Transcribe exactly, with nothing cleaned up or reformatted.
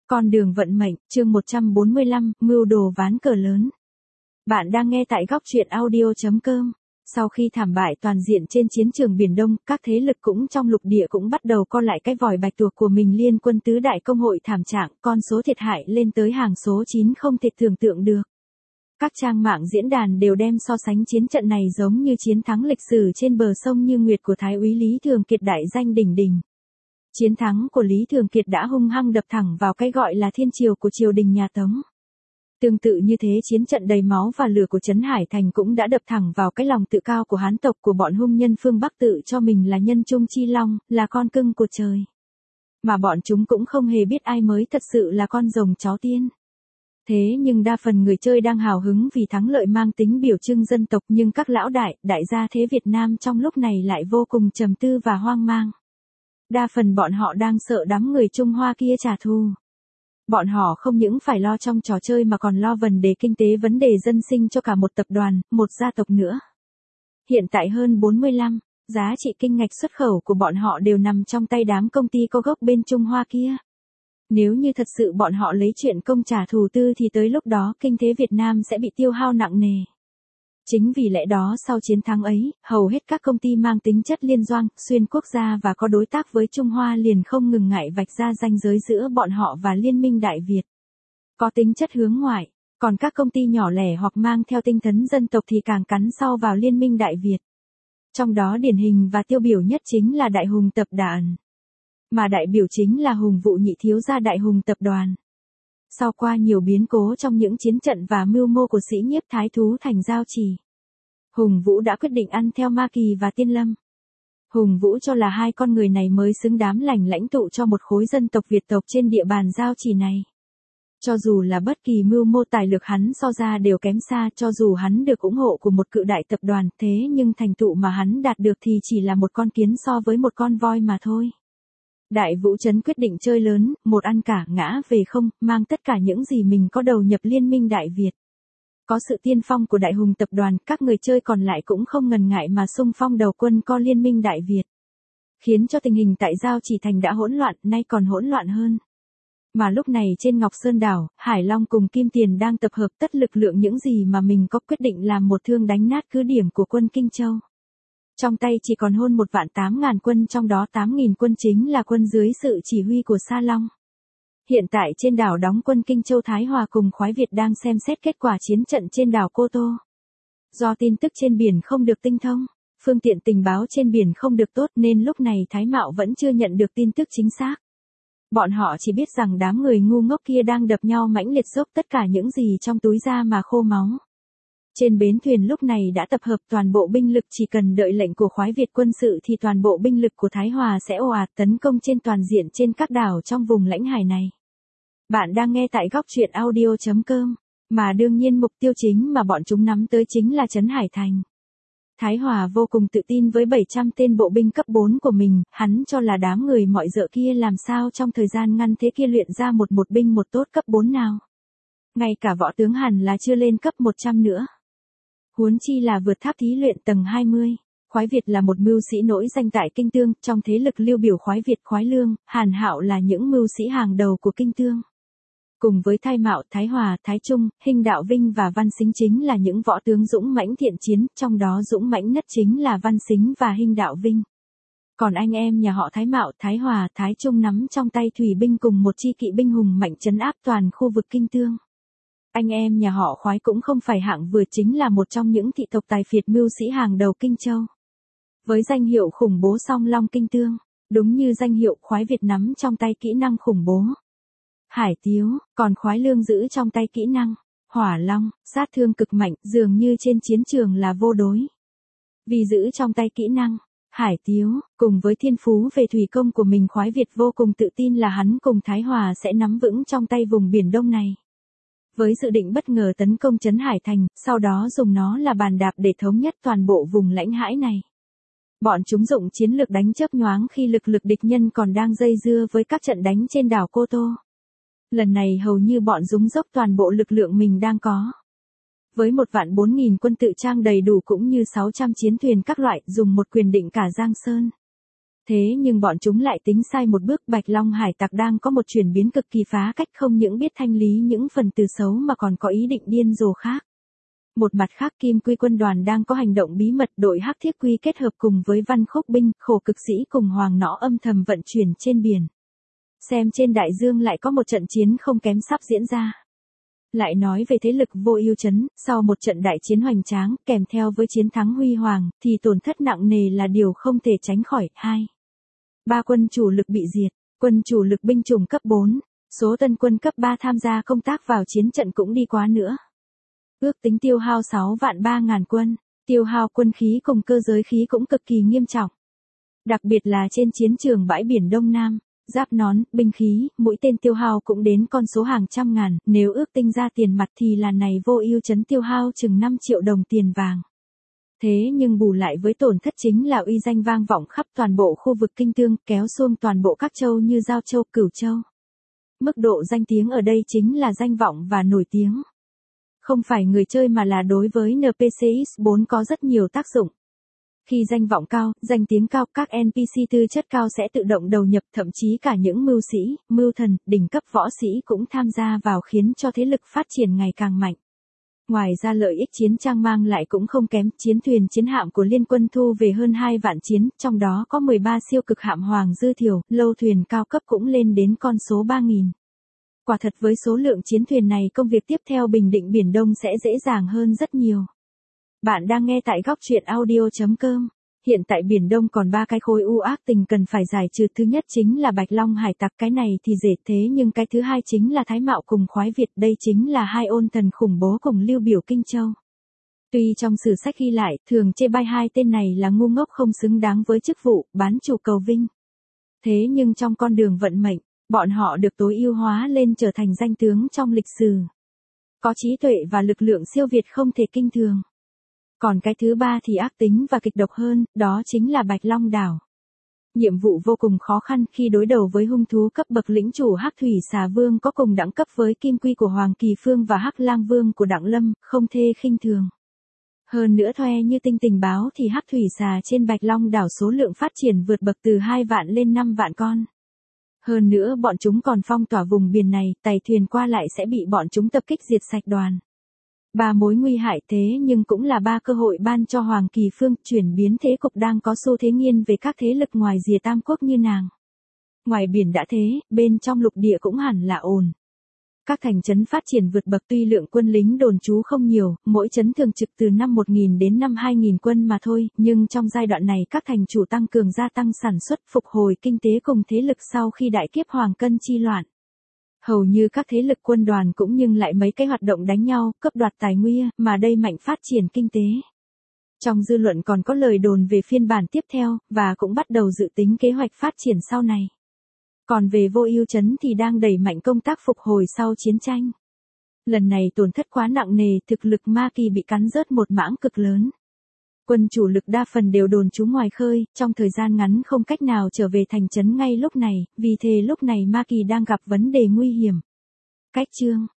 Con đường vận mệnh, chương một trăm bốn mươi lăm, mưu đồ ván cờ lớn. Bạn đang nghe tại góc truyện audio chấm com. Sau khi thảm bại toàn diện trên chiến trường Biển Đông, các thế lực cũng trong lục địa cũng bắt đầu co lại cái vòi bạch tuộc của mình. Liên quân tứ đại công hội thảm trạng, con số thiệt hại lên tới hàng số chín không thể tưởng tượng được. Các trang mạng diễn đàn đều đem so sánh chiến trận này giống như chiến thắng lịch sử trên bờ sông Như Nguyệt của Thái úy Lý Thường Kiệt đại danh đỉnh đỉnh. Chiến thắng của Lý Thường Kiệt đã hung hăng đập thẳng vào cái gọi là thiên triều của triều đình nhà Tống. Tương tự như thế, chiến trận đầy máu và lửa của Trấn Hải Thành cũng đã đập thẳng vào cái lòng tự cao của Hán tộc, của bọn hung nhân phương Bắc tự cho mình là nhân trung chi long, là con cưng của trời. Mà bọn chúng cũng không hề biết ai mới thật sự là con rồng cháu tiên. Thế nhưng đa phần người chơi đang hào hứng vì thắng lợi mang tính biểu trưng dân tộc, nhưng các lão đại, đại gia thế Việt Nam trong lúc này lại vô cùng trầm tư và hoang mang. Đa phần bọn họ đang sợ đám người Trung Hoa kia trả thù. Bọn họ không những phải lo trong trò chơi mà còn lo vấn đề kinh tế, vấn đề dân sinh cho cả một tập đoàn, một gia tộc nữa. Hiện tại hơn bốn mươi lăm, giá trị kinh ngạch xuất khẩu của bọn họ đều nằm trong tay đám công ty có gốc bên Trung Hoa kia. Nếu như thật sự bọn họ lấy chuyện công trả thù tư thì tới lúc đó kinh tế Việt Nam sẽ bị tiêu hao nặng nề. Chính vì lẽ đó sau chiến thắng ấy, hầu hết các công ty mang tính chất liên doanh, xuyên quốc gia và có đối tác với Trung Hoa liền không ngừng ngại vạch ra ranh giới giữa bọn họ và Liên minh Đại Việt. Có tính chất hướng ngoại, còn các công ty nhỏ lẻ hoặc mang theo tinh thần dân tộc thì càng cắn sau vào Liên minh Đại Việt. Trong đó điển hình và tiêu biểu nhất chính là Đại Hùng Tập đoàn. Mà đại biểu chính là Hùng Vũ nhị thiếu gia Đại Hùng Tập đoàn. Sau qua nhiều biến cố trong những chiến trận và mưu mô của sĩ nhiếp Thái Thú Thành Giao Chỉ, Hùng Vũ đã quyết định ăn theo Ma Kỳ và Tiên Lâm. Hùng Vũ cho là hai con người này mới xứng đáng lãnh lãnh tụ cho một khối dân tộc Việt tộc trên địa bàn Giao Chỉ này. Cho dù là bất kỳ mưu mô tài lược hắn so ra đều kém xa, cho dù hắn được ủng hộ của một cự đại tập đoàn, thế nhưng thành tựu mà hắn đạt được thì chỉ là một con kiến so với một con voi mà thôi. Đại Vũ Trấn quyết định chơi lớn, một ăn cả ngã về không, mang tất cả những gì mình có đầu nhập Liên minh Đại Việt. Có sự tiên phong của Đại Hùng Tập đoàn, các người chơi còn lại cũng không ngần ngại mà xung phong đầu quân co Liên minh Đại Việt. Khiến cho tình hình tại Giao Chỉ Thành đã hỗn loạn, nay còn hỗn loạn hơn. Mà lúc này trên Ngọc Sơn Đảo, Hải Long cùng Kim Tiền đang tập hợp tất lực lượng những gì mà mình có, quyết định làm một thương đánh nát cứ điểm của quân Kinh Châu. Trong tay chỉ còn hơn một vạn tám ngàn quân, trong đó tám nghìn quân chính là quân dưới sự chỉ huy của Sa Long. Hiện tại trên đảo đóng quân Kinh Châu Thái Hòa cùng Khoái Việt đang xem xét kết quả chiến trận trên đảo Cô Tô. Do tin tức trên biển không được tinh thông, phương tiện tình báo trên biển không được tốt nên lúc này Thái Mạo vẫn chưa nhận được tin tức chính xác. Bọn họ chỉ biết rằng đám người ngu ngốc kia đang đập nhau mãnh liệt, dốc tất cả những gì trong túi ra mà khô máu. Trên bến thuyền lúc này đã tập hợp toàn bộ binh lực, chỉ cần đợi lệnh của Khoái Việt quân sự thì toàn bộ binh lực của Thái Hòa sẽ ồ ạt tấn công trên toàn diện trên các đảo trong vùng lãnh hải này. Bạn đang nghe tại góc truyện audio chấm com, mà đương nhiên mục tiêu chính mà bọn chúng nắm tới chính là Trấn Hải Thành. Thái Hòa vô cùng tự tin với bảy trăm tên bộ binh cấp bốn của mình, hắn cho là đám người mọi dợ kia làm sao trong thời gian ngắn thế kia luyện ra một một binh một tốt cấp bốn nào. Ngay cả võ tướng hẳn là chưa lên cấp một trăm nữa. Huống chi là vượt tháp thí luyện tầng hai mươi. Khoái Việt là một mưu sĩ nổi danh tại Kinh Tương, trong thế lực lưu biểu Khoái Việt, Khoái Lương, Hàn Hạo là những mưu sĩ hàng đầu của Kinh Tương. Cùng với Thái Mạo, Thái Hòa, Thái Trung, Hinh Đạo Vinh và Văn Sính chính là những võ tướng dũng mãnh thiện chiến, trong đó dũng mãnh nhất chính là Văn Sính và Hinh Đạo Vinh. Còn anh em nhà họ Thái Mạo, Thái Hòa, Thái Trung nắm trong tay thủy binh cùng một chi kỵ binh hùng mạnh trấn áp toàn khu vực Kinh Tương. Anh em nhà họ Khoái cũng không phải hạng vừa, chính là một trong những thị tộc tài phiệt mưu sĩ hàng đầu Kinh Châu. Với danh hiệu khủng bố Song Long Kinh Tương, đúng như danh hiệu, Khoái Việt nắm trong tay kỹ năng khủng bố Hải Tiếu, còn Khoái Lương giữ trong tay kỹ năng Hỏa Long, sát thương cực mạnh, dường như trên chiến trường là vô đối. Vì giữ trong tay kỹ năng Hải Tiếu, cùng với thiên phú về thủy công của mình, Khoái Việt vô cùng tự tin là hắn cùng Thái Hòa sẽ nắm vững trong tay vùng Biển Đông này. Với dự định bất ngờ tấn công Trấn Hải Thành, sau đó dùng nó là bàn đạp để thống nhất toàn bộ vùng lãnh hải này. Bọn chúng dụng chiến lược đánh chớp nhoáng khi lực lực địch nhân còn đang dây dưa với các trận đánh trên đảo Cô Tô. Lần này hầu như bọn chúng dốc toàn bộ lực lượng mình đang có. Với một vạn bốn nghìn quân tự trang đầy đủ cũng như sáu trăm chiến thuyền các loại, dùng một quyền định cả Giang Sơn. Thế nhưng bọn chúng lại tính sai một bước, Bạch Long hải tặc đang có một chuyển biến cực kỳ phá cách, không những biết thanh lý những phần từ xấu mà còn có ý định điên rồ khác. Một mặt khác, Kim Quy quân đoàn đang có hành động bí mật, đội Hắc Thiết Quy kết hợp cùng với Văn Khúc binh, khổ cực sĩ cùng Hoàng Nõ âm thầm vận chuyển trên biển. Xem trên đại dương lại có một trận chiến không kém sắp diễn ra. Lại nói về thế lực Vô Ưu trấn, sau một trận đại chiến hoành tráng, kèm theo với chiến thắng huy hoàng, thì tổn thất nặng nề là điều không thể tránh khỏi. Hai. Ba quân chủ lực bị diệt, quân chủ lực binh chủng cấp bốn, số tân quân cấp ba tham gia công tác vào chiến trận cũng đi quá nữa. Ước tính tiêu hao sáu vạn ba ngàn quân, tiêu hao quân khí cùng cơ giới khí cũng cực kỳ nghiêm trọng. Đặc biệt là trên chiến trường bãi biển Đông Nam, giáp nón, binh khí, mũi tên tiêu hao cũng đến con số hàng trăm ngàn, nếu ước tính ra tiền mặt thì là này Vô Ưu trấn tiêu hao chừng năm triệu đồng tiền vàng. Thế nhưng bù lại với tổn thất chính là uy danh vang vọng khắp toàn bộ khu vực Kinh Tương, kéo xuông toàn bộ các châu như Giao Châu, Cửu Châu. Mức độ danh tiếng ở đây chính là danh vọng và nổi tiếng. Không phải người chơi mà là đối với en pê xê ích bốn có rất nhiều tác dụng. Khi danh vọng cao, danh tiếng cao, các en pê xê tư chất cao sẽ tự động đầu nhập, thậm chí cả những mưu sĩ, mưu thần, đỉnh cấp võ sĩ cũng tham gia vào, khiến cho thế lực phát triển ngày càng mạnh. Ngoài ra lợi ích chiến trang mang lại cũng không kém, chiến thuyền chiến hạm của liên quân thu về hơn hai vạn chiến, trong đó có mười ba siêu cực hạm Hoàng Dư Thiểu, lâu thuyền cao cấp cũng lên đến con số ba nghìn. Quả thật với số lượng chiến thuyền này, công việc tiếp theo bình định Biển Đông sẽ dễ dàng hơn rất nhiều. Bạn đang nghe tại góc truyện audio chấm com. Hiện tại Biển Đông còn ba cái khối u ác tình cần phải giải trừ, thứ nhất chính là Bạch Long hải tặc, cái này thì dễ, thế nhưng cái thứ hai chính là Thái Mạo cùng Khoái Việt, đây chính là hai ôn thần khủng bố cùng Lưu Biểu Kinh Châu. Tuy trong sử sách ghi lại, thường chê bai hai tên này là ngu ngốc không xứng đáng với chức vụ bán chủ cầu vinh. Thế nhưng trong con đường vận mệnh, bọn họ được tối ưu hóa lên trở thành danh tướng trong lịch sử. Có trí tuệ và lực lượng siêu việt không thể kinh thường. Còn cái thứ ba thì ác tính và kịch độc hơn, đó chính là Bạch Long đảo. Nhiệm vụ vô cùng khó khăn khi đối đầu với hung thú cấp bậc lĩnh chủ Hắc Thủy Xà Vương có cùng đẳng cấp với Kim Quy của Hoàng Kỳ Phương và Hắc Lang Vương của Đặng Lâm, không thể khinh thường. Hơn nữa khoe như tinh tình báo thì Hắc Thủy Xà trên Bạch Long đảo số lượng phát triển vượt bậc từ hai vạn lên năm vạn con. Hơn nữa bọn chúng còn phong tỏa vùng biển này, tàu thuyền qua lại sẽ bị bọn chúng tập kích diệt sạch đoàn. Ba mối nguy hại, thế nhưng cũng là ba cơ hội ban cho Hoàng Kỳ Phương chuyển biến thế cục đang có xu thế nghiêng về các thế lực ngoài rìa Tam Quốc như nàng. Ngoài biển đã thế, bên trong lục địa cũng hẳn là ổn. Các thành trấn phát triển vượt bậc, tuy lượng quân lính đồn trú không nhiều, mỗi trấn thường trực từ năm một nghìn đến năm hai nghìn quân mà thôi, nhưng trong giai đoạn này các thành chủ tăng cường gia tăng sản xuất, phục hồi kinh tế cùng thế lực sau khi đại kiếp Hoàng Cân chi loạn. Hầu như các thế lực quân đoàn cũng nhưng lại mấy cái hoạt động đánh nhau, cướp đoạt tài nguyên, mà đây mạnh phát triển kinh tế. Trong dư luận còn có lời đồn về phiên bản tiếp theo, và cũng bắt đầu dự tính kế hoạch phát triển sau này. Còn về Vô Ưu trấn thì đang đẩy mạnh công tác phục hồi sau chiến tranh. Lần này tổn thất quá nặng nề, thực lực Ma Kỳ bị cắn rớt một mảng cực lớn. Quân chủ lực đa phần đều đồn trú ngoài khơi, trong thời gian ngắn không cách nào trở về thành trấn ngay lúc này, vì thế lúc này Ma Kỳ đang gặp vấn đề nguy hiểm. Cách chương